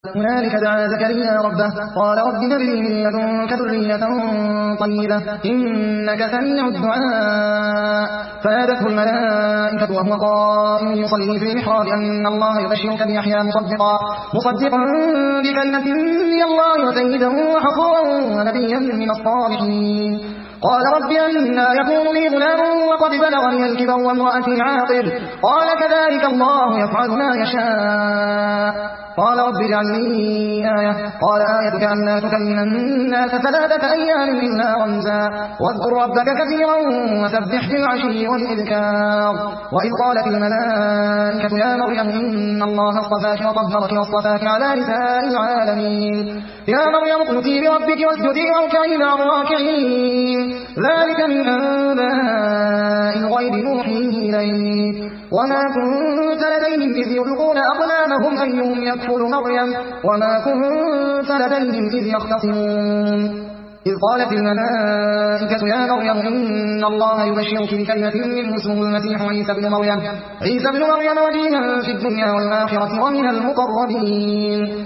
هنالك دعا زكريا ربه قال رب هب لي من لدنك ذرية طيبة إنك سميع الدعاء فنادته الملائكة وهو قائم يصلي في المحراب أن الله يبشرك بيحيى مصدقا بكلمة من الله وسيدا وحصورا ونبيا من الصالحين قال رب أنى يكون لي غلام وقد بلغني الكبر وامرأتي عاقر قال كذلك الله يفعل ما يشاء قال رب اجعل لي آية قال آيتك ألا تكلم الناس 3 أيام إلا رمزا واذكر ربك كثيرا وسبح بالعشي والإذكار وإذ قالت الملائكة يا مريم إن الله اصطفاك وطهرك واصطفاك على نساء العالمين يا مريم اقنتي لربك واسجدي واركعي مع الراكعين ذلك من أنباء الغيب نوحيه إليك وما كنت لديهم إذ يلقون أقلامهم أيهم يكفل مريم وما كنت لديهم إذ يختصمون إذ قالت الملائكة يا مريم إن الله يبشرك بكلمة منه اسمه المسيح عيسى ابن مريم وجيها في الدنيا والآخرة ومن المقربين